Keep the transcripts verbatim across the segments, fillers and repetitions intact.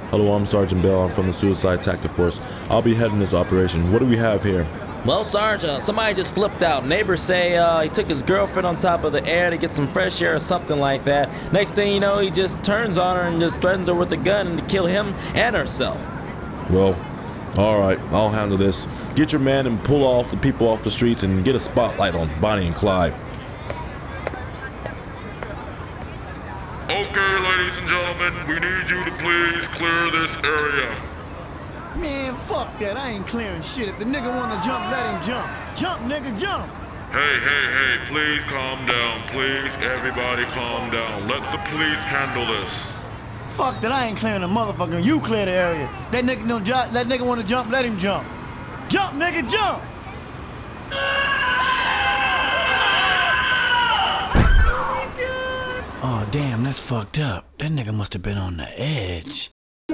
Hello, I'm Sergeant Bell. I'm from the Suicide Tactic Force. I'll be heading this operation. What do we have here? Well, Sarge, uh, somebody just flipped out. Neighbors say uh, he took his girlfriend on top of the air to get some fresh air or something like that. Next thing you know, he just turns on her and just threatens her with a gun to kill him and herself. Well, alright, I'll handle this. Get your man and pull off the people off the streets and get a spotlight on Bonnie and Clyde. Okay, ladies and gentlemen, we need you to please clear this area. Man, fuck that. I ain't clearing shit. If the nigga wanna jump, let him jump. Jump, nigga, jump. Hey, hey, hey, please calm down. Please, everybody calm down. Let the police handle this. Fuck that. I ain't clearing the motherfucker. You clear the area. That nigga don't jump. That nigga wanna jump, let him jump. Jump, nigga, jump. Oh, damn, that's fucked up. That nigga must have been on the edge.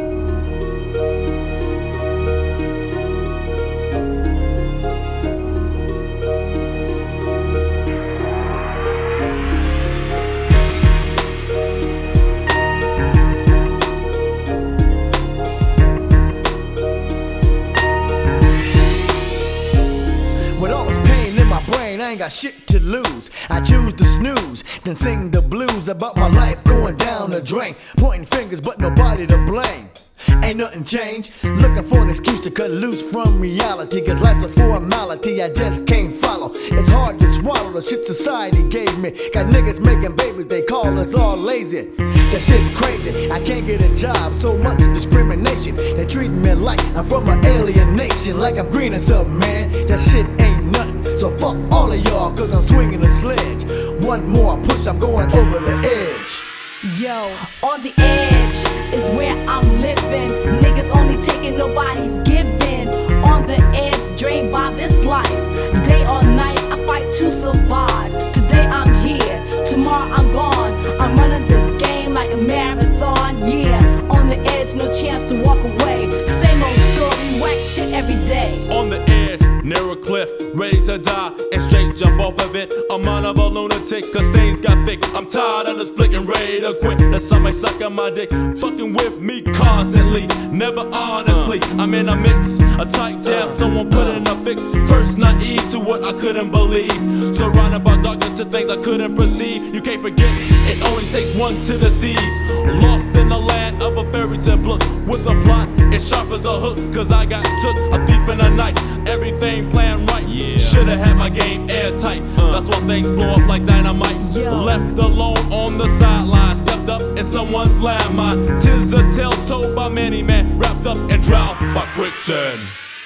With all this pain in my brain, I ain't got shit to lose. I choose to snooze, then sing the blues about my life going down the drain. Pointing fingers, but nobody to blame. Ain't nothing changed. Looking for an excuse to cut loose from reality. Cause life's a formality I just can't follow. It's hard to swallow the shit society gave me. Got niggas making babies, they call us all lazy. That shit's crazy, I can't get a job. So much discrimination. They treat me like I'm from an alien nation. Like I'm green or something, man. That shit ain't nothing. So fuck all of y'all, cause I'm swinging a sledge. One more push, I'm going over the edge. Yo, on the edge is where I'm living. Niggas only taking, nobody's giving. On the edge, drained by this life. Day or night, I fight to survive. Today I'm here, tomorrow I'm gone. I'm running this game like a marathon. Yeah, on the edge, no chance to walk away. Same old story, whack shit every day. On the edge, near a cliff, ready to die and straight jump off of it. I'm on of a lunatic, cause things got thick. I'm tired of this flick and ready to quit. That somebody sucking my dick, fucking with me constantly, never honestly. I'm in a mix, a tight jam, someone put in a fix. First naive to what I couldn't believe, surrounded by darkness to things I couldn't perceive. You can't forget, it only takes one to deceive. Lost in the land of a fairy tale book with a plot as sharp as a hook. Cause I got took, a thief in the night, everything planned right. Yeah. Should've had my game airtight. Uh. That's why things blow up like dynamite. Yo. Left alone on the sideline, stepped up in someone's landmine. Tis a tale told by many men, wrapped up and drowned by quicksand.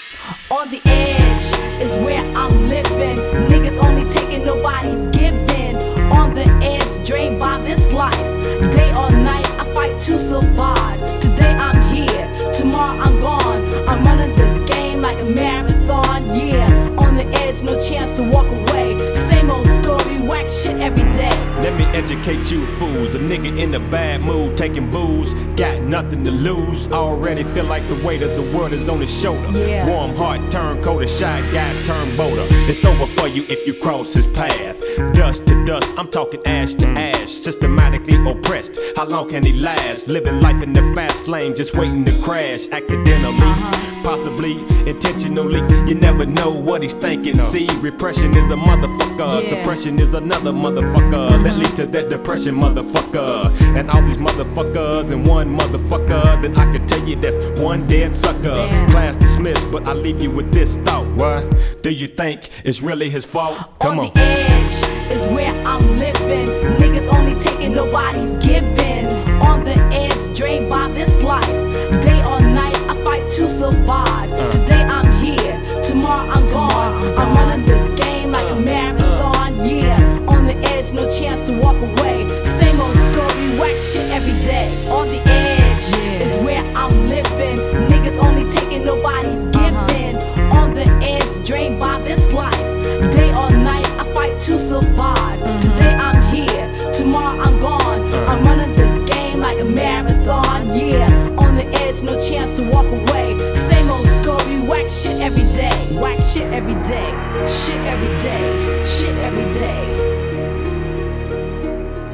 On the edge is where I'm living. Niggas only taking, nobody's giving. On the edge, drained by this life. Day or night, I fight to survive. Today I'm here, tomorrow I'm gone. I'm running this game like a marathon. Yeah, on the edge, no chance to walk away. Same old story, whack shit every day. Let me educate you fools. A nigga in a bad mood, taking booze, got nothing to lose. Already feel like the weight of the world is on his shoulder. Yeah. Warm heart, turn cold, a shy guy, turn bolder. It's over for you if you cross his path. Dust to dust, I'm talking ash to ash. Systematically oppressed, how long can he last? Living life in the fast lane, just waiting to crash. Accidentally, uh-huh. possibly, intentionally. You never know what he's thinking. No. See, repression is a motherfucker. Yeah. Suppression is another motherfucker. That leads to that depression, motherfucker. And all these motherfuckers and one motherfucker. Then I can tell you that's one dead sucker. Damn. Class dismissed, but I leave you with this thought. What? Do you think it's really his fault? Come on. On the edge is where I'm living. Niggas only taking, nobody's giving. On the edge, drained by this life. Day or night, I fight to survive. Uh. Today I'm here, tomorrow I'm gone. I'm running this game like a marathon. Yeah, on the edge, no chance to walk away. Same old story, whack shit every day. On the edge is where I'm living. Niggas only taking, nobody's giving. On the edge, drained by this life. Day or night, I fight to survive. Today I'm here, tomorrow I'm gone. I'm running this game like a marathon. Yeah, on the edge, no chance to walk away. Same old story, whack shit every day. Whack shit every day. Shit every day. Shit every day.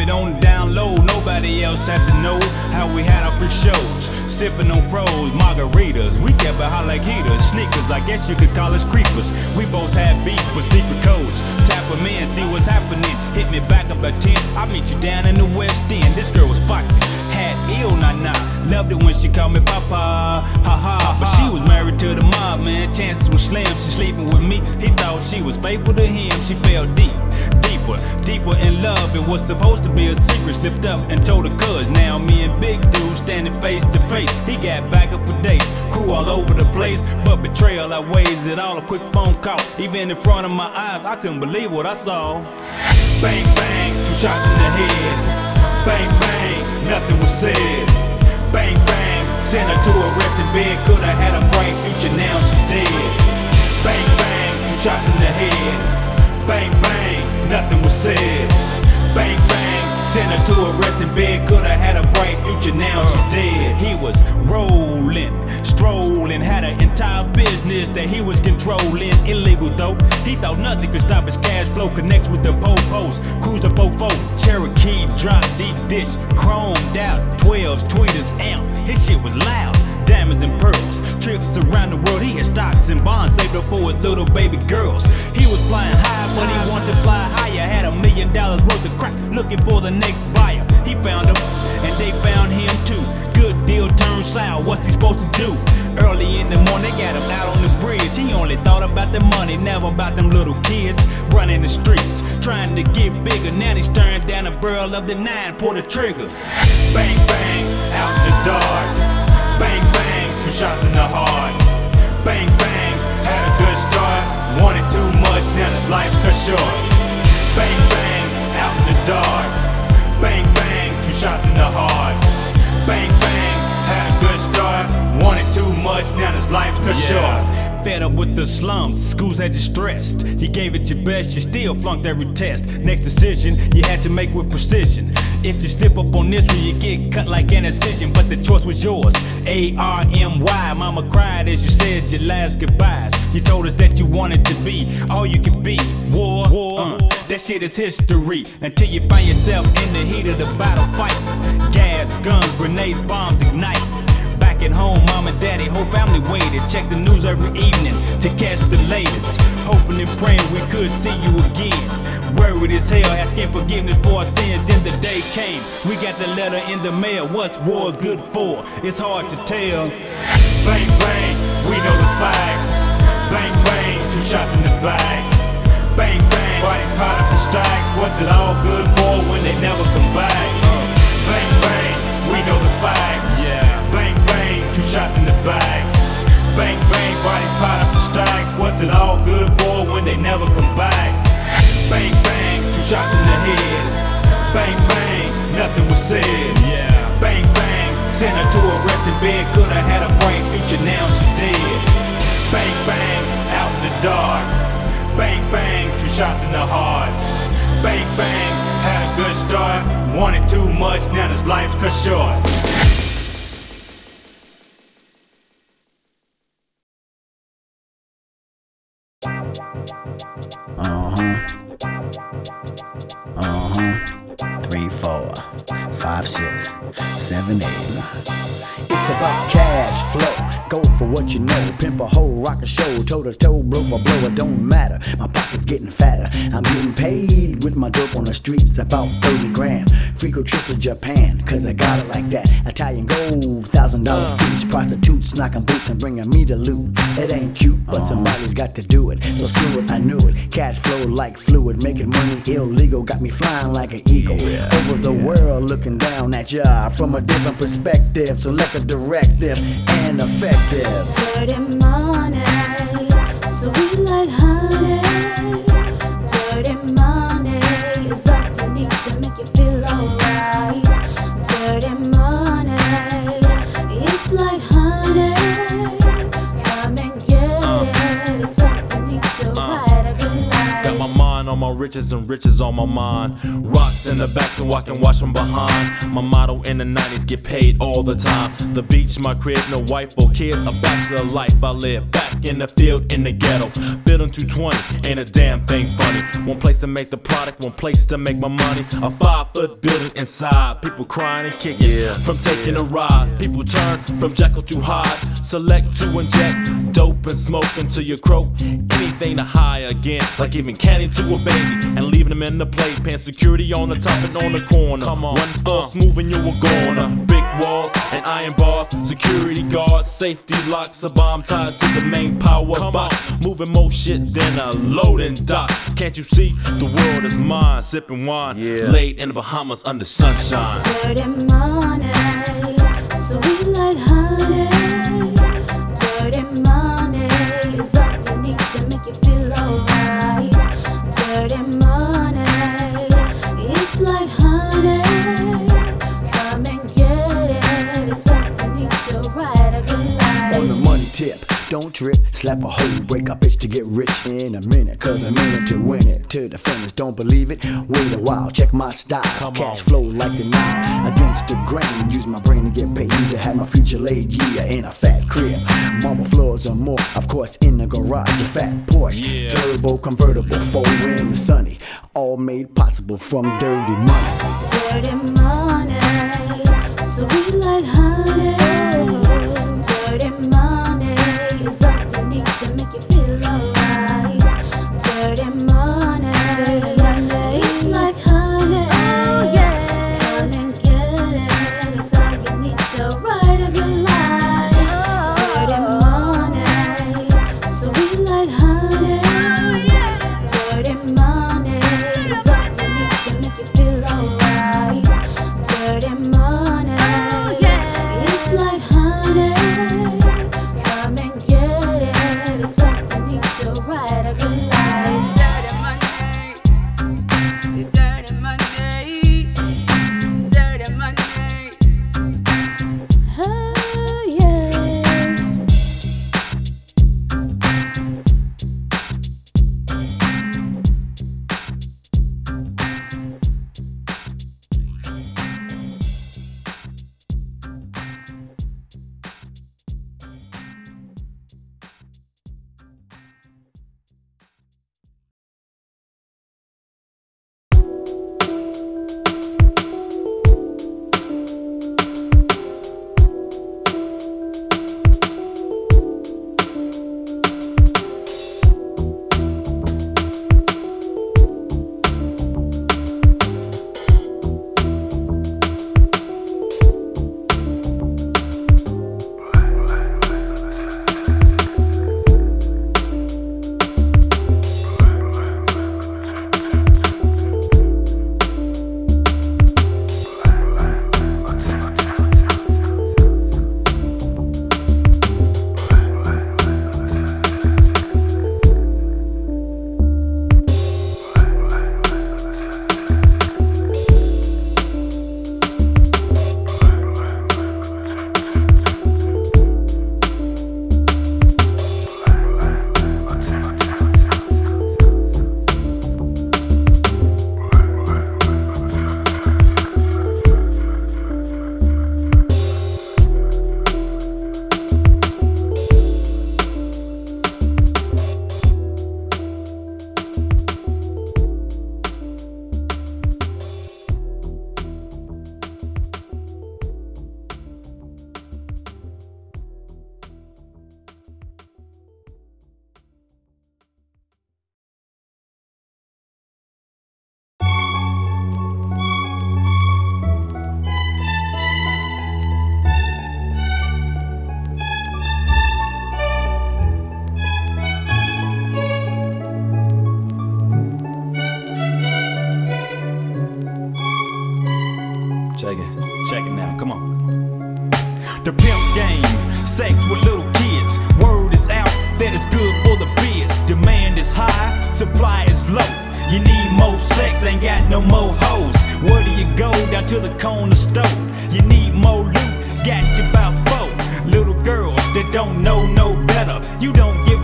it on the down low. Nobody else had to know how we had our free shows. Sipping on froze margaritas. We kept it hot like heaters. Sneakers, I guess you could call us creepers. We both had beef but secret codes. Tap them in, see what's happening. Hit me back up at ten. I'll meet you down in the West End. This girl was foxy, had ill nah nah. Loved it when she called me Papa, ha ha. But she was married to the mob, man. Chances were slim. She sleeping with me. He thought she was faithful to him. She fell deep, deeper, deeper in love. It was supposed to be a secret. Slipped up and told her cuz. Now me and Big Dude standing face to face. He got back up for days, crew all over the place. But betrayal outweighs it all. A quick phone call, even in front of my eyes, I couldn't believe what I saw. Bang bang, two shots in the head. Bang bang, nothing was said. Bang bang, sent her to a resting bed. Coulda had a bright future, now she's dead. Bang bang, two shots in the head. Bang bang, nothing was said. Bang bang, sent her to a resting bed. Coulda had a bright future, now she's dead. He was rolling, strolling, had an entire business that he was controlling. Illegal though, he thought nothing could stop his cash flow. Connects with the po-pos, cruise the fofo. Cherokee, drop deep dish, chromed out, twelves, tweeters, amp. His shit was loud, diamonds and pearls. Trips around the world, he had stocks and bonds saved up for his little baby girls. He was flying high, but he wanted to fly higher. Had a million dollars worth of crack, looking for the next buyer. He found them, and they found him too. Good deal turned sour, what's he supposed to do? Early in the morning, they got him out on the bridge. He only thought about the money, never about them little kids running the streets, trying to get bigger. Now he's staring down a barrel of the nine, pull the trigger. Bang bang, out in the dark. Bang bang, two shots in the heart. Bang bang, had a good start. Wanted too much, now his life's cut short. Bang bang, out in the dark. Bang bang, two shots in the heart. Bang bang, had a good start. Wanted too much, now his life's cut short. Fed up with the slums, schools had you stressed. You gave it your best, you still flunked every test. Next decision, you had to make with precision. If you slip up on this one, you get cut like an incision. But the choice was yours, A R M Y. Mama cried as you said your last goodbyes. You told us that you wanted to be all you could be. War, war, uh, that shit is history. Until you find yourself in the heat of the battle fight. Gas, guns, grenades, bombs ignite. Back at home, mom and daddy, whole family waited. Check the news every evening to catch the latest. Hoping and praying we could see you again. Worried as hell, asking forgiveness for our sins. Then the day came, we got the letter in the mail. What's war good for? It's hard to tell. Bang bang, we know the facts. Bang bang, two shots in the back. Bang bang, bodies piled up in stacks. What's it all good for when they never come back? Bang bang, we know the facts. Bang bang, two shots in the back. Bang bang, bodies piled up in stacks. What's it all good for when they never come back? Bang bang, two shots in the head. Bang bang, nothing was said. Bang bang, sent her to a resting bed. Coulda had a bright future, now she's dead. Bang bang, out in the dark. Bang bang, two shots in the heart. Bang bang, had a good start. Wanted too much, now his life's cut short. Uh-huh. Uh-huh. Three, four, five, six, seven, eight. It's about cash flow. Go for what you know. Pimp a hoe, rock a show. Toe to toe, blow a blow, it don't matter. My pocket's getting fatter. I'm getting paid with my dope on the streets. About thirty grand. Freak trip to Japan, cause I got it like that. Italian gold, thousand dollar suits. Prostitutes knocking boots and bringing me the loot. It ain't cute, but somebody's got to do it. So screw it, I knew it. Cash flow like fluid, making money illegal. Got me flying like an eagle. Over the world, looking down at ya from a different perspective. So let the directive and effective. Dirty money, sweet like honey. Dirty money is all you need to make you feel alright. Dirty money, it's like honey. Come and get it, it's all you need to ride a good life. Got my mind on my riches and riches on my mind. Rocks in the back and walk and watch from behind. My motto in the nineties, get paid all the time. The beach, my crib, no wife or kids, a bachelor life I live. Back back in the field in the ghetto. Building two twenty, ain't a damn thing funny. One place to make the product, one place to make my money. A five foot building inside, people crying and kicking. Yeah. From taking a ride, people turn from Jekyll to Hyde. Select to inject dope and smoke until you croak. Anything to high again, like giving candy to a baby and leaving them in the playpen. Security on the top and on the corner. Come on, one false move and you were goner. Big walls and iron bars, security guards, safety locks, a bomb tied to the main power box. Moving more shit than a loading dock. Can't you see the world is mine? Sipping wine, yeah. Laid in the Bahamas under sunshine. Dirty money, sweet like honey. Dirty money is all you need to make you feel alright. Dirty money, it's like honey. Come and get it, it's all you need to ride a good life. On the money tip, don't trip, slap a hoe, break a bitch to get rich in a minute. Cause I'm in it to win it. To the finish, don't believe it? Wait a while, check my style. Come Cash on. flow like the Nile. Against the grain, use my brain to get paid. To have my future laid, yeah, in a fat crib. Marble floors or more, of course, in the garage. A fat Porsche, Yeah. turbo convertible, four in the sunny. All made possible from dirty money. Dirty money, sweet like honey. Dirty money is all you need to make you feel alright. Dirty money, it's like honey. Come and get it, it's all you need to ride a good life. Dirty money, sweet like honey. Dirty money is all you need to make you feel alright. Dirty money, it's like honey. Come and get it, it's all you need to ride a good life. Dirty money, dirty money, dirty money. Oh yes. Check it. Check it now. Come on. The pimp game, sex with little kids. Word is out that it's good for the biz. Demand is high, supply is low. You need more sex, ain't got no more hoes. Where do you go? Down to the corner store. You need more loot, got you about four. Little girls that don't know no better. You don't give a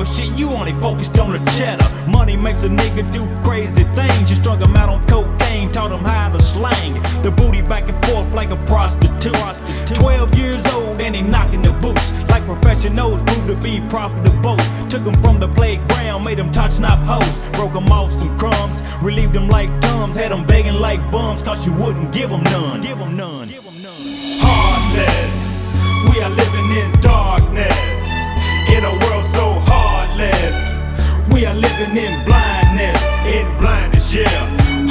shit, you only focused on the cheddar. Money makes a nigga do crazy things. You strung him out on cocaine, taught him how to slang the booty back and forth like a prostitute. Twelve years old and he knocking the boots like professionals, grew to be profitable. Took him from the playground, made him touch knob hoes, broke him off some crumbs, relieved him like thumbs, had him begging like bums, cause you wouldn't give him none. Give him none. Heartless, we are living in darkness, in a world so heartless. We are living in blindness, in blindness, yeah.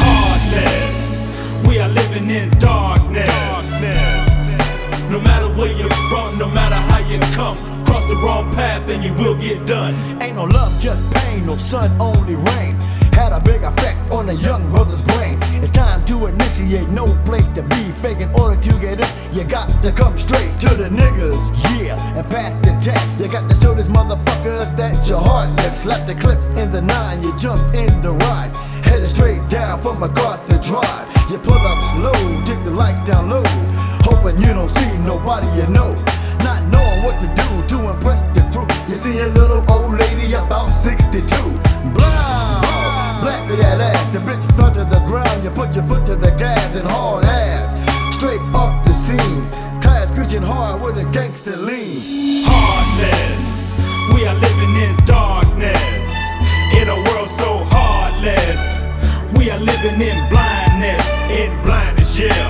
Heartless, we are living in darkness. darkness. No matter where you're from, no matter how you come, cross the wrong path and you will get done. Ain't no love, just pain, no sun, only rain. Had a big effect on a young brother's brain. It's time to initiate, no place to be fake. In order to get in, you got to come straight to the niggas, yeah, and pass the test. You got to show these motherfuckers that you're heartless. Slap the clip in the nine, you jump in the ride, headed straight down from MacArthur Drive. You pull up slow, take the lights down low, hoping you don't see nobody you know, not knowing what to do to impress the crew. You see a little old lady about sixty-two, blow, blasted that ass, the bitch fell to the ground. You put your foot to the gas and haul ass straight up the scene, tires screeching hard with a gangster lean. Heartless, we are living in darkness, in a world so heartless. We are living in blindness, in blindness, yeah.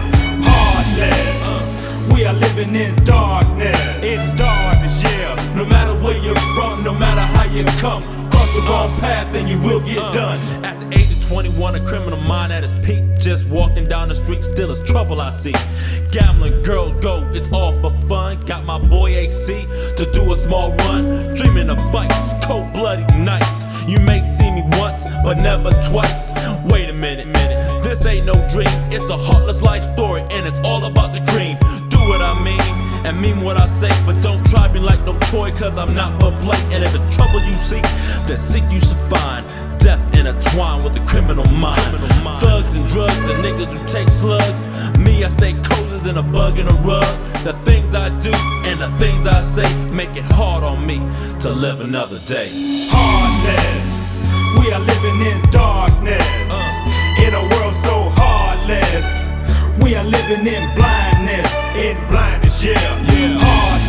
Heartless, we are living in darkness, in darkness, yeah. No matter where you're from, no matter how you come, cross the wrong path and you will get done. At the age of twenty-one, a criminal mind at its peak. Just walking down the street, still is trouble I see. Gambling, girls go, it's all for fun. Got my boy A C to do a small run. Dreaming of fights, cold-blooded nights. You may see me once, but never twice. Wait a minute, minute. This ain't no dream. It's a heartless life story, and it's all about the cream. Do what I mean, and mean what I say. But don't try me like no toy, cause I'm not for play. And if it's trouble you seek, then seek you should find. Death intertwined with the criminal mind. criminal mind. Thugs and drugs and niggas who take slugs. Me, I stay colder than a bug in a rug. The things I do and the things I say make it hard on me to live another day. Heartless, we are living in darkness, uh. in a world so heartless. We are living in blindness, in blindness, yeah. yeah.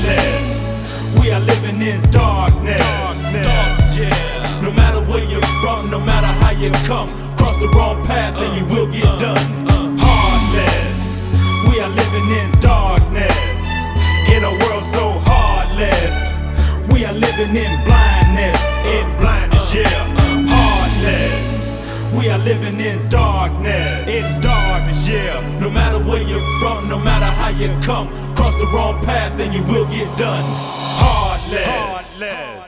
Heartless, we are living in darkness, darkness. darkness yeah. No matter where you're from, no matter how you come, cross the wrong path uh. and you will get uh. done. Uh. Heartless, we are living in darkness, in a world so heartless. We are living in blindness, in blindness, yeah. Heartless, we are living in darkness, in darkness, yeah. No matter where you're from, no matter how you come, cross the wrong path and you will get done. Heartless, heartless.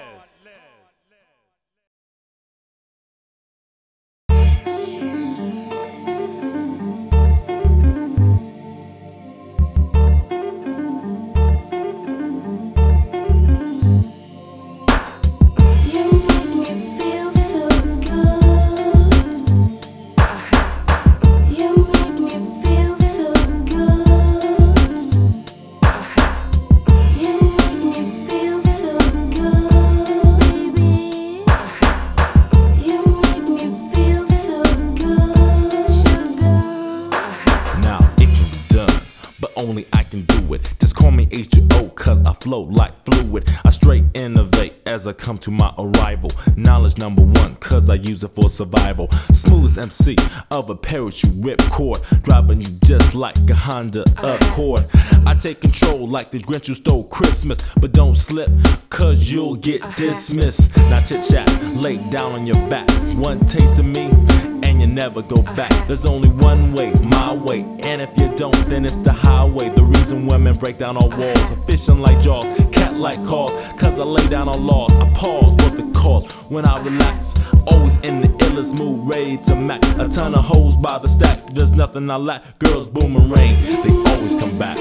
Only I can do it. Just call me H two O, cause I flow like fluid. I straight innovate as I come to my arrival. Knowledge number one, cause I use it for survival. Smoothest M C of a parachute ripcord, driving you just like a Honda Accord. I take control like the Grinch who stole Christmas, but don't slip, cause you'll get dismissed. Now chit chat, lay down on your back. One taste of me, and you never go back. There's only one way, my way, and if you don't, then it's the highway. The reason women break down all walls, I'm fishing like jaws, cat like calls, cause I lay down on laws. I pause for the cause when I relax, always in the illest mood, ready to mac. A ton of hoes by the stack, there's nothing I lack. Girls boomerang, they always come back.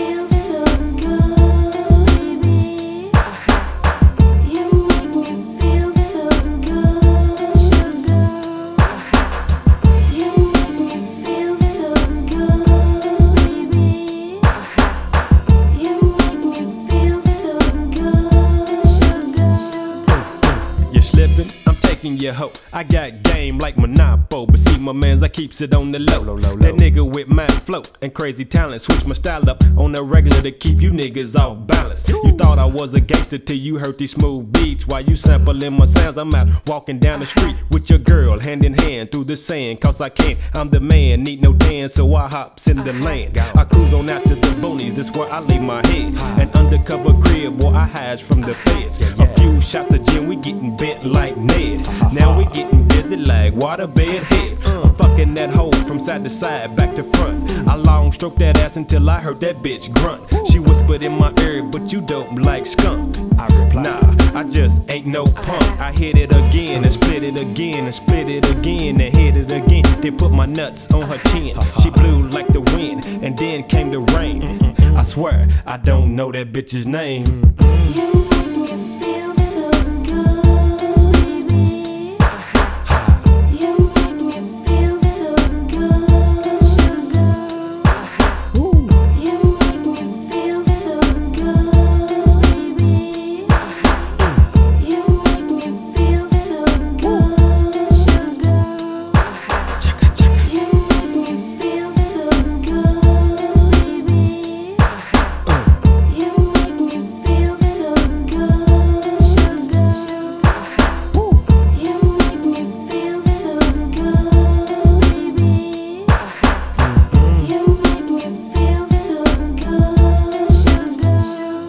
fucking your hoe. I got game like Monopoly, but see my mans, I keeps it on the low. low, low, low. That nigga with mind float and crazy talent, switch my style up on the regular to keep you niggas off balance. You thought I was a gangster till you heard these smooth beats. While you sampling my sounds, I'm out walking down the street with your girl, hand in hand through the sand. Cause I can't, I'm the man, need no dance, so I hops in the land. I cruise on out to the boonies, this where I leave my head. An undercover crib, boy, I hides from the feds. A few shots of gin, we getting bent like Ned. Now we getting busy like waterbed head. I'm fucking that hoe from side to side, back to front. I long stroke that ass until I heard that bitch grunt. She whispered in my ear, but you dope like skunk. I replied, nah, I just ain't no punk. I hit it again and split it again and split it again and hit it again. Then put my nuts on her chin. She blew like the wind and then came the rain. I swear I don't know that bitch's name. You make me feel so good, baby. You make me feel so good, sugar. You make me feel so good, baby. You make me feel so good, sugar. You make me feel so good, baby. You make me feel so good, sugar. You make me feel so good, baby. You make me feel so good, sugar.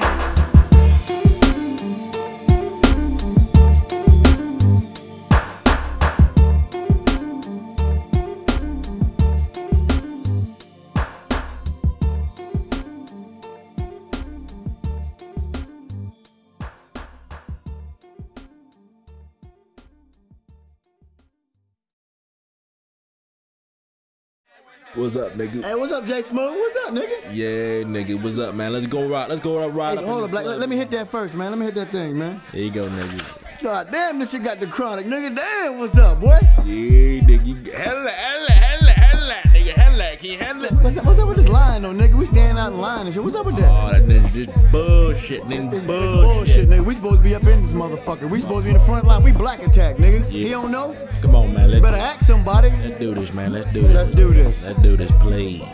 What's up, nigga? Hey, what's up, Jay Smooth? What's up, nigga? Yeah, nigga, what's up, man? Let's go rock. Let's go rock. Ride Hey, up in hold this up, Black. club, Let, let me man. hit that first, man. Let me hit that thing, man. There you go, nigga. God damn, this shit got the chronic, nigga. Damn, what's up, boy? Yeah, nigga. You hella, hella, hella, hella, nigga. Hella. Can you handle it? What's up, what's up with this line, though, nigga? We standing out in line and shit. What's up with that? Oh, that nigga, this bullshit, nigga. It's, it's bullshit. bullshit, nigga. We supposed to be up in this motherfucker. We supposed to be in the front line. We black attack, nigga. Yeah. He don't know? Come on, man. Let's, Better ask somebody. let's do this, man. Let's do this. Let's do this. Let's do this, please.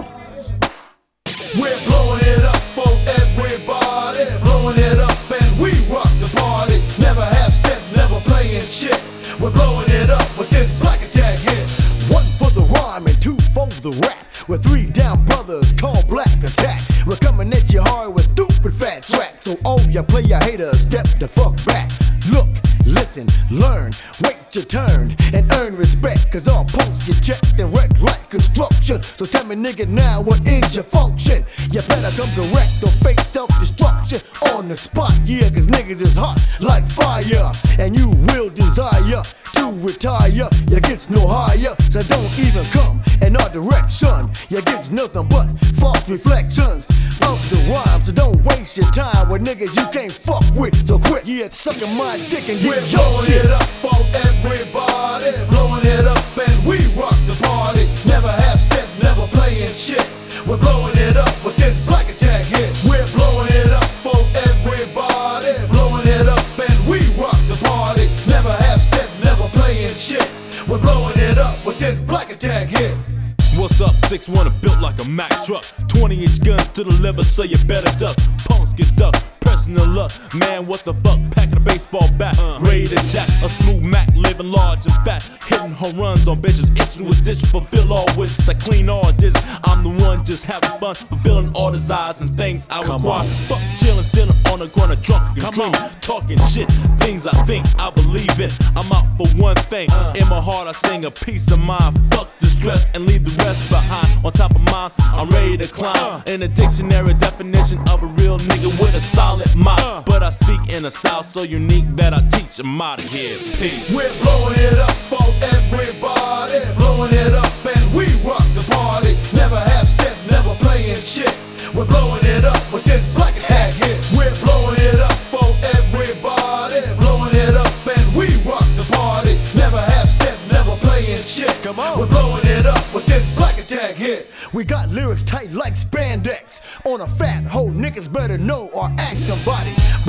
We're blowing it up for everybody, blowing it up and we rock the party. Never half step, never playing shit. We're blowing it up with this Black Attack hit. One for the rhyme and two for the rap. We're three down brothers called Black Attack. We're coming at you hard with stupid fat tracks. So all ya player haters, step the fuck back. Look, listen, learn, wait your turn, and earn respect. Cause all punks get checked and wrecked like construction. So tell me, nigga, now what is your function? You better come correct or face self-destruction on the spot. Yeah, cause niggas is hot like fire, and you will desire to retire. You gets no higher, so don't even come in our direction. You gets nothing but false reflections of the rhyme. So don't waste your time with niggas you can't fuck with. So quit, yeah, sucking my dick and We're get your blowing shit. it up for everybody, blowing it up and we rock the party. Never half step, never playing shit. We're blowing it up with this Black Attack hit. We're blowing it up for everybody, blowing it up and we rock the party. Never half step, never playing shit. We're blowing it up with this Black Attack hit. What's up? six one built like a Mack truck. twenty inch guns to the liver, so you better duck. Punks get stuck, pressing the luck. Man, what the fuck? Packing a baseball bat, uh, ready to jack. A smooth Mac, living large and fat. Hitting home runs on bitches, itching with stitches. Fulfill all wishes, I clean all this. I'm the one just having fun, fulfilling all desires and things I Come require. on. Fuck chillin', still on the corner, drunk and Come clean. on. Talking shit, things I think I believe in. I'm out for one thing. In my heart, I sing a peace of mind. Fuck the stress and leave the rest behind. On top of mine, I'm ready to climb. In the dictionary definition of a real nigga with a solid mind. But I speak in a style so unique that I teach 'em out of here. Peace. We're blowing it up for everybody, blowing it up and we rock the party. Never half step, never playing shit. We're blowing it up with this Black Attack hit. We're blowing it up for everybody, blowing it up and we rock the party. Never half step, never playing shit. Come on. We're blowing it up with this Black Attack hit. We got lyrics tight like spandex on a fat hoe. Niggas better know or act somebody. Black Attack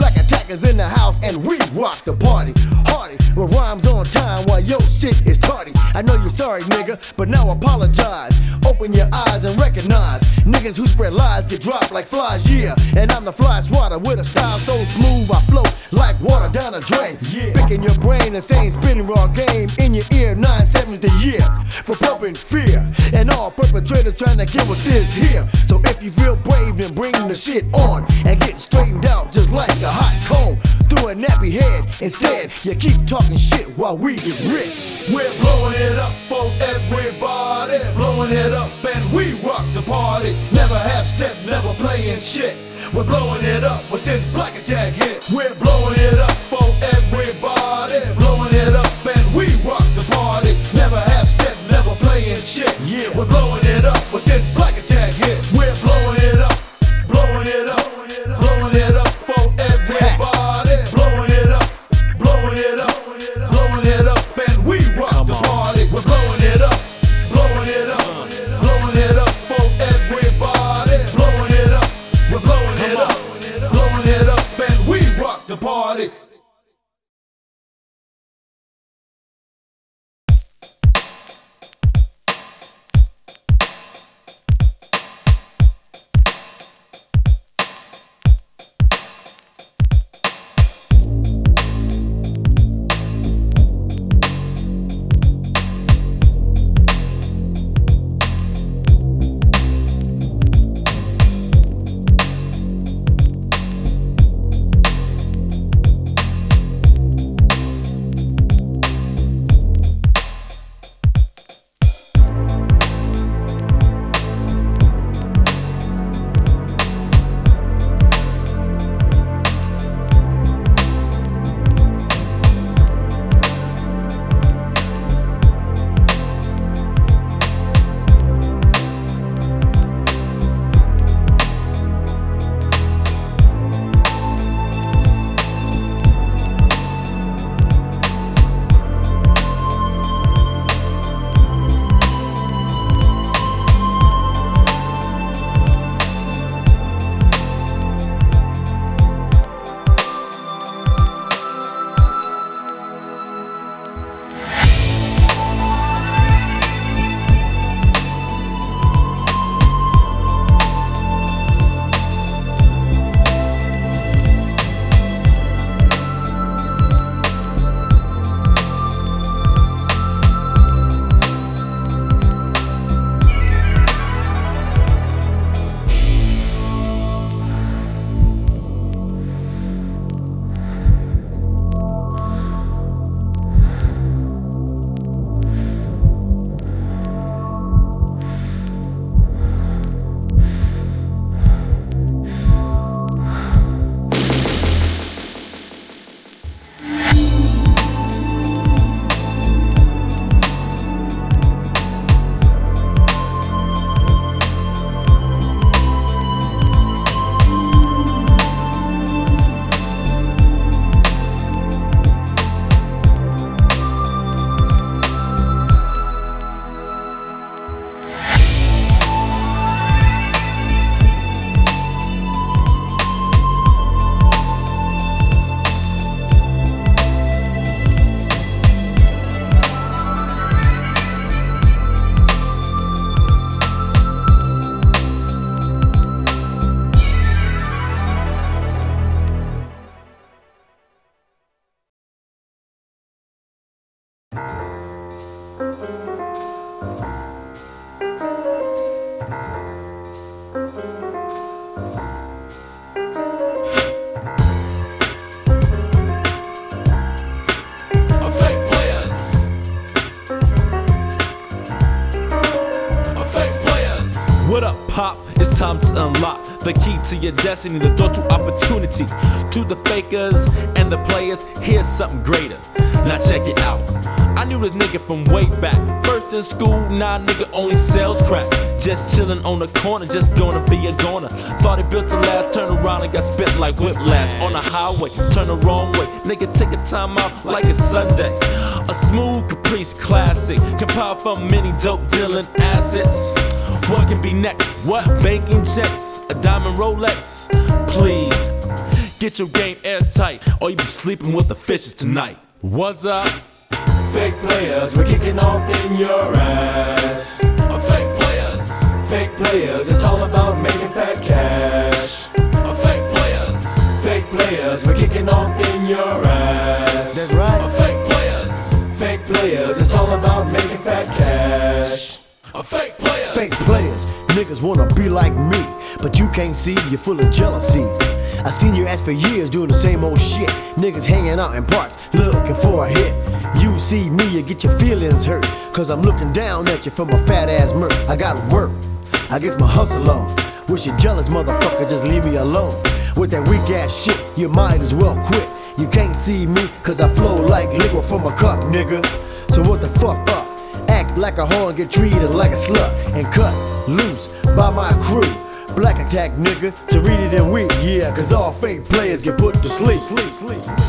Crackers in the house and we rock the party. Hardy, with rhymes on time while your shit is tardy. I know you're sorry, nigga, but now apologize. Open your eyes and recognize niggas who spread lies get dropped like flies, yeah. And I'm the fly swatter with a style so smooth I float like water down a drain. Yeah. Picking your brain and saying spinning raw game in your ear, nine sevens the year. For pumping fear and all perpetrators trying to get with this here. So if you feel brave, then bring the shit on and get straightened out just like a hot comb through a nappy head. Instead, you keep talking shit while we get rich. We're blowing it up for everybody, blowing it up and we rock the party. Never half step, never playing shit. We're blowing it up with this Black Attack hit. We're blowing it up for everybody, blowing it up and we rock the party. Never half step, never playing shit. Yeah, we're blowing it up with this Black Attack hit. We're blowing it up, blowing it up, blowing it up for everybody, blowing it up, blowing it up, blowing it up and we rock the party. We're blowing it up, blowing it up, blowing it up for everybody, blowing it up. We're blowing it up, blowing it up and we rock the party. Pop, it's time to unlock the key to your destiny, the door to opportunity. To the fakers and the players, here's something greater. Now check it out. I knew this nigga from way back. First in school, now nigga only sells crack. Just chillin' on the corner, just gonna be a goner. Thought it built to last, turned around and got spit like whiplash. On the highway, turn the wrong way. Nigga take a time out like it's Sunday. A smooth Caprice classic, compiled from many dope dealing assets. What can be next? What? Banking checks, a diamond Rolex. Please, Get your game airtight, or you be sleeping with the fishes tonight. What's up? Fake players, we're kicking off in your ass. Uh, fake players. Fake players, it's all about making fat cash. Uh, fake players. Fake players, we're kicking off in your ass. That's right. Uh, fake players. Fake players, it's all about making fat cash. Uh, fake players. Fake players, niggas wanna be like me, but you can't see, you're full of jealousy. I seen your ass for years doing the same old shit. Niggas hanging out in parks, looking for a hit. You see me, you get your feelings hurt, cause I'm looking down at you from a fat ass murk. I gotta work, I get my hustle on. Wish you jealous motherfucker, just leave me alone. With that weak ass shit, you might as well quit. You can't see me, cause I flow like liquid from a cup, nigga. So what the fuck up? Act like a whore and get treated like a slut, and cut loose by my crew. Black attack, nigga, so read it and weep, yeah, cause all fake players get put to sleep. sleep, sleep, sleep.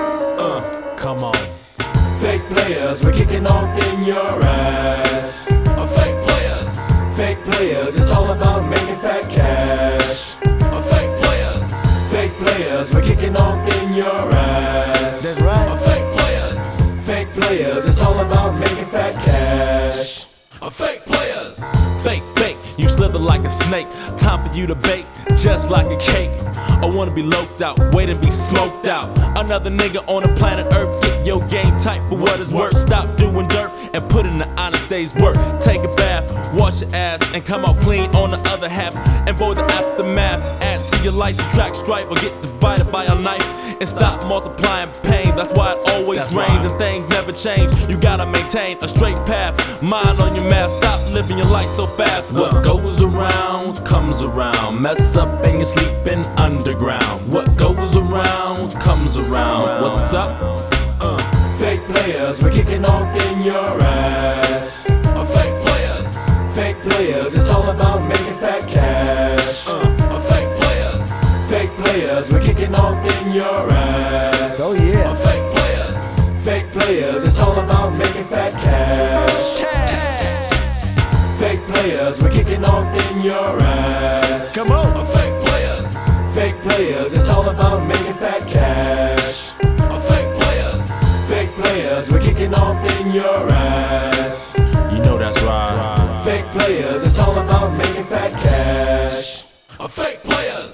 Uh, come on. Fake players, we're kicking off in your ass. Uh, fake players. Fake players, it's all about making fat cash. Uh, fake players. Fake players, we're kicking off in your ass. That's right. Uh, fake players. Fake players, it's all about making fat cash. Uh, fake players. Fake, fake, you slither like a snake. Time for you to bake, just like a cake. I wanna be loped out, wait and be smoked out. Another nigga on the planet Earth, get your game tight for what it's worth. Stop doing dirt and put in the honest day's work. Take a bath, wash your ass, and come out clean on the other half. And boy, the aftermath, add to your life, subtract stripe, or get divided by a knife. And stop multiplying pain, that's why it always That's right. rains and things never change. You gotta maintain a straight path, mind on your mask. Stop living your life so fast. What goes around, comes around. Mess up and you're sleeping underground. What goes around, comes around. What's up? Uh. Fake players, we're kicking off in your ass. Uh, fake players. Fake players, it's all about making fat cash. Uh, uh, fake players. Fake players, we're kicking off in your ass. Oh yeah. Uh, fake players. Fake players, it's all about making fat cash. Fake players, we're kicking off in your ass. Come on. Uh, fake players. Fake players, it's all about making fat cash. Uh, fake players. Fake players, we're kicking off in your ass. You know that's right. Fake players, it's all about making fat cash. Uh, fake players.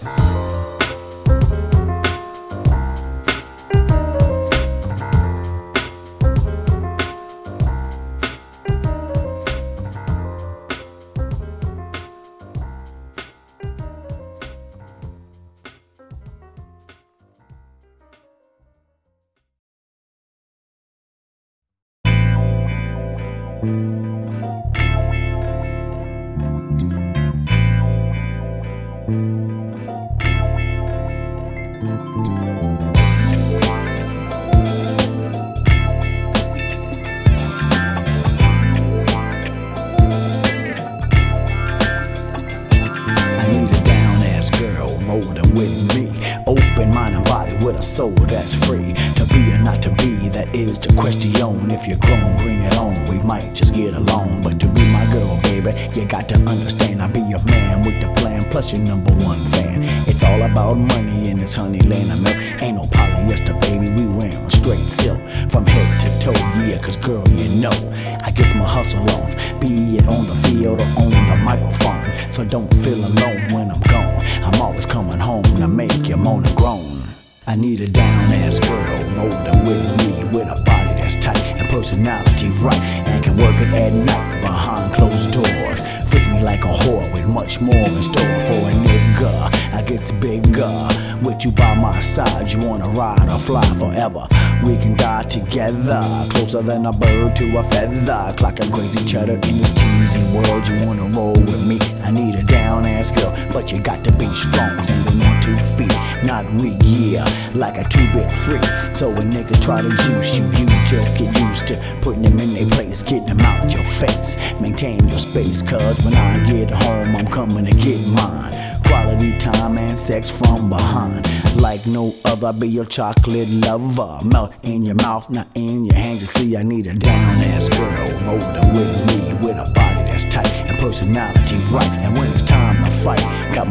Soul that's free to be or not to be, that is the question. If you're grown, bring it on, we might just get along. But to be my girl, baby, you got to understand I'll be your man with the plan, plus your number one fan. It's all about money in this honey land of milk. Ain't no polyester, baby, we wearing straight silk from head to toe, yeah, cause girl, you know I get my hustle on, be it on the field or on the microphone. So don't feel alone when I'm gone, I'm always coming home to make you moan and groan. I need a down-ass girl, molding with me, with a body that's tight and personality right, and can work it at night behind closed doors. Freak me like a whore with much more in store for a nigga. I gets bigger with you by my side. You wanna ride or fly forever? We can die together, closer than a bird to a feather. Clocking crazy cheddar in this cheesy world. You wanna roll with me? I need a down-ass girl, but you got to be strong, standing on two feet. Not weak, yeah, like a two-bit freak. So when niggas try to juice you, you just get used to putting them in their place, getting them out your face. Maintain your space, cause when I get home, I'm coming to get mine. Quality time and sex from behind, like no other. Be your chocolate lover, melt in your mouth, not in your hands. You see, I need a down-ass girl, molding with me, with a body that's tight and personality right. And when it's time to fight, got my back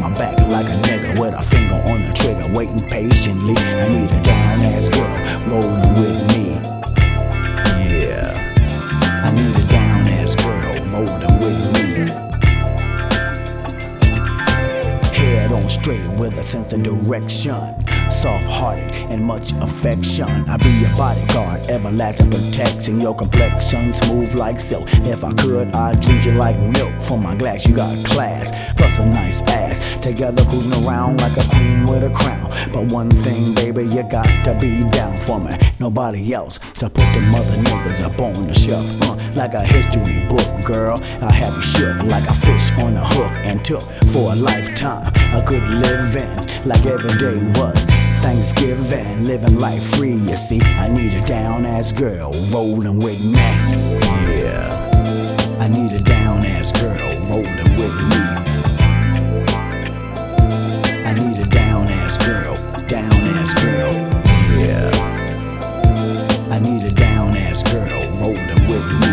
like a nigga with a finger on the trigger, waiting patiently. I need a down ass girl rolling with me. Yeah, I need a down ass girl rolling with me. Head on straight with a sense of direction, soft-hearted and much affection. I be your bodyguard, everlasting protection. Your complexion smooth like silk. If I could, I'd drink you like milk from my glass. You got class, plus a nice ass. Together cruising around like a queen with a crown. But one thing, baby, you got to be down for me. Nobody else to put the mother niggas up on the shelf. Uh, like a history book, girl. I have you shook like a fish on a hook and took for a lifetime. A good living, like every day was Thanksgiving, living life free, you see. I need a down-ass girl rolling with me. Yeah, I need a down-ass girl rolling with me. I need a down-ass girl, down-ass girl. Yeah, I need a down-ass girl rolling with me.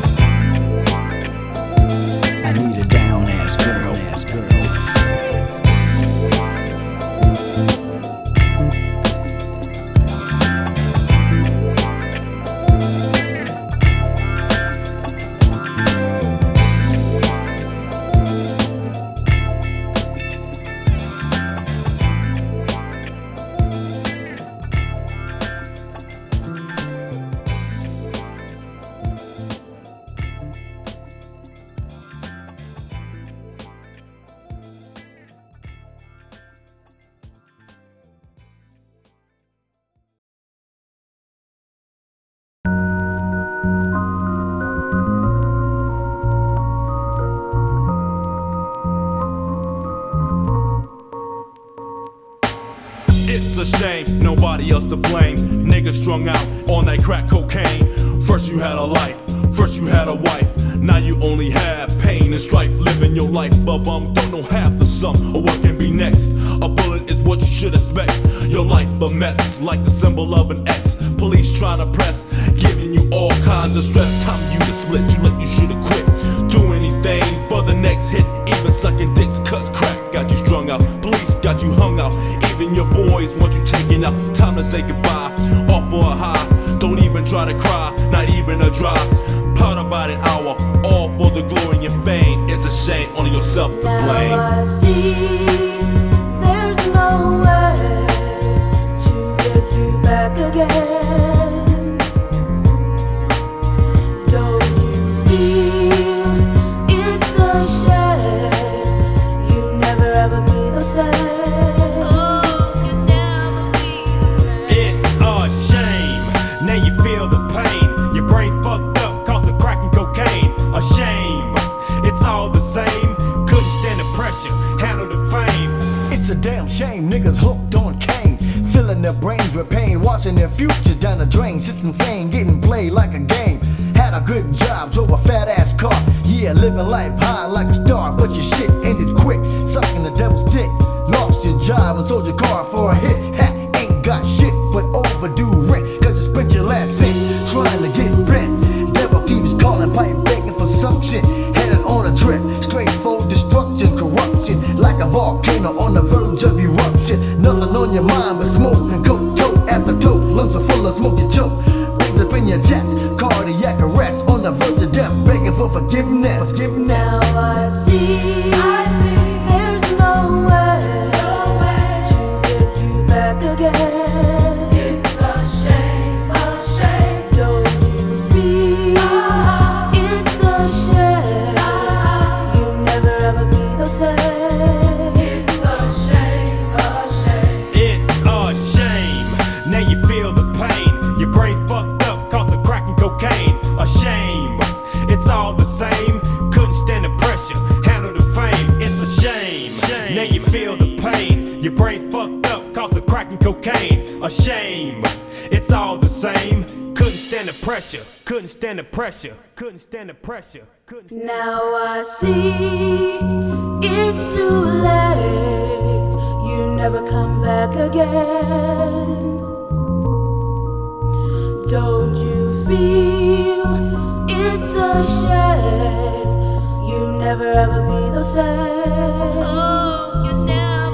I need a down-ass girl, ass girl. It's a shame, nobody else to blame. Niggas strung out on that crack cocaine. First you had a life, first you had a wife. Now you only have pain and strife. Living your life, but um, don't know half the sum or what can be next. A bullet is what you should expect. Your life a mess, like the symbol of an X. Police trying to press, giving you all kinds of stress. Time you to split, you like you should've quit. Do anything for the next hit. Even sucking dicks, cause crack got you strung out. Police got you hung out. Even your boys want you taken out. Time to say goodbye, off for a high. Don't even try to cry, not even a drop. Pout about an hour, all for the glory and fame. It's a shame, only yourself to blame. Now I see there's no way to get you back again. Don't you feel it's a shame you never ever be the same? Damn shame, niggas hooked on cane, filling their brains with pain, watching their futures down the drain. It's insane, getting played like a game. Had a good job, drove a fat ass car. Yeah, living life high like a star, but your shit ended quick, sucking the devil's dick. Lost your job and sold your car for a hit. Ha, ain't got shit but overdue rent, cause you spent your last cent trying to get bent. Devil keeps calling, pipe begging for some shit. Headed on a trip, straight for destruction, corruption, like a volcano on the verge of eruption. Nothing on your mind but smoke and coke, tote after tote. Lungs are full of smoke and choke, brains up in your chest, cardiac arrest, on the verge of death, begging for forgiveness. Forgiveness. Now I see, I see there's no way, no way to get you back again. It's a shame, a shame. Don't you feel uh-huh. It's a shame uh-huh. You never ever be the same. Your brain's fucked up, cause of crack and cocaine. A shame, it's all the same. Couldn't stand the pressure, couldn't stand the pressure, couldn't stand the pressure. Couldn't now I see it's too late. You never come back again. Don't you feel it's a shame you never ever be the same? Oh, you never.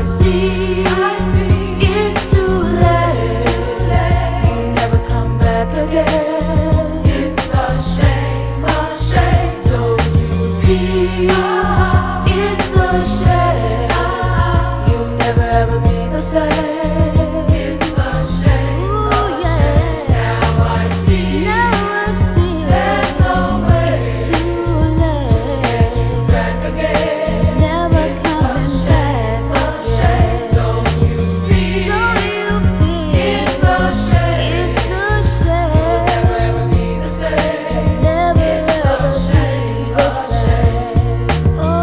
see, it's too late. You never come back again. It's a shame, a shame. Don't you feel? It's a shame. You'll never ever be the same. It's a shame, oh yeah. Now I see, now I see. There's no way. It's too late to get you back again. Never coming back again. Don't you feel? Don't you feel? It's a shame. It's a shame. Never ever be the same. Never ever be the same. Oh.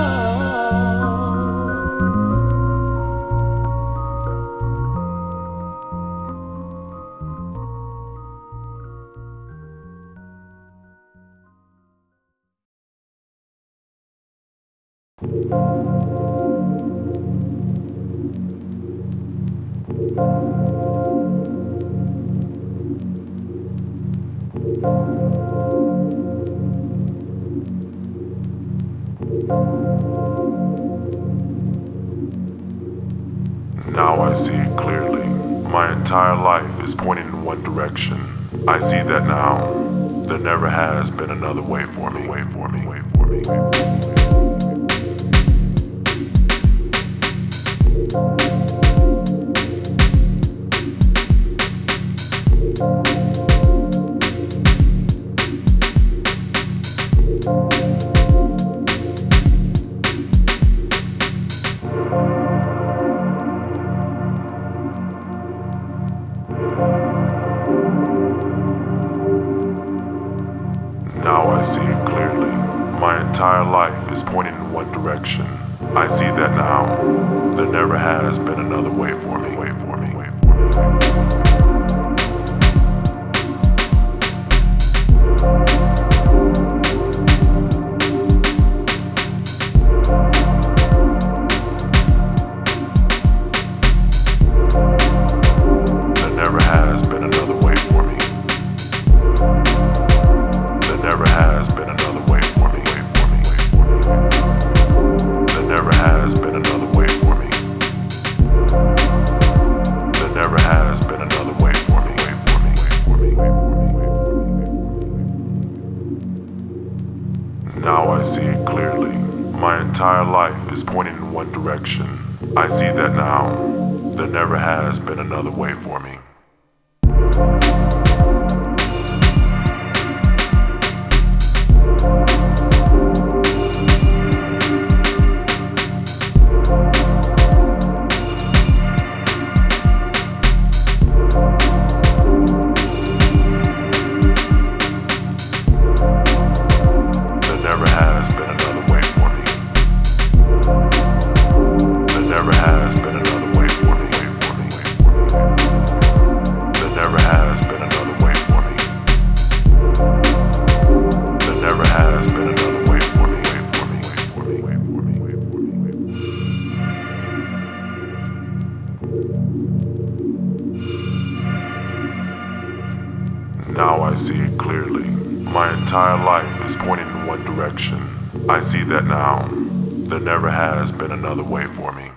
Now I see clearly. My entire life is pointing in one direction. I see that now. There never has been another way for me. Way for me. Way for me. Way for me. Now I see it clearly. My entire life is pointing in one direction. I see that now. There never has been another way for me. Way for me. Way for me. There never has been another way for me. There never has been another way for me. Way for me. Way for me. There never has been another way for me. There never has been another way for me. Way for me. Way for me. Way for me. Way for me. Now I see it clearly. My entire life is pointing in one direction. I see that now. There never has been another way for me. There never has been another way for me. There never has been another way for me. Way for me. Way for me. There never has been another way for me. There never has been another way for me. Way for me. Way for me. Way for me. Way for me. Way for me. Now I see it clearly. My entire life is pointing in one direction. I see that now. There never has been another way for me.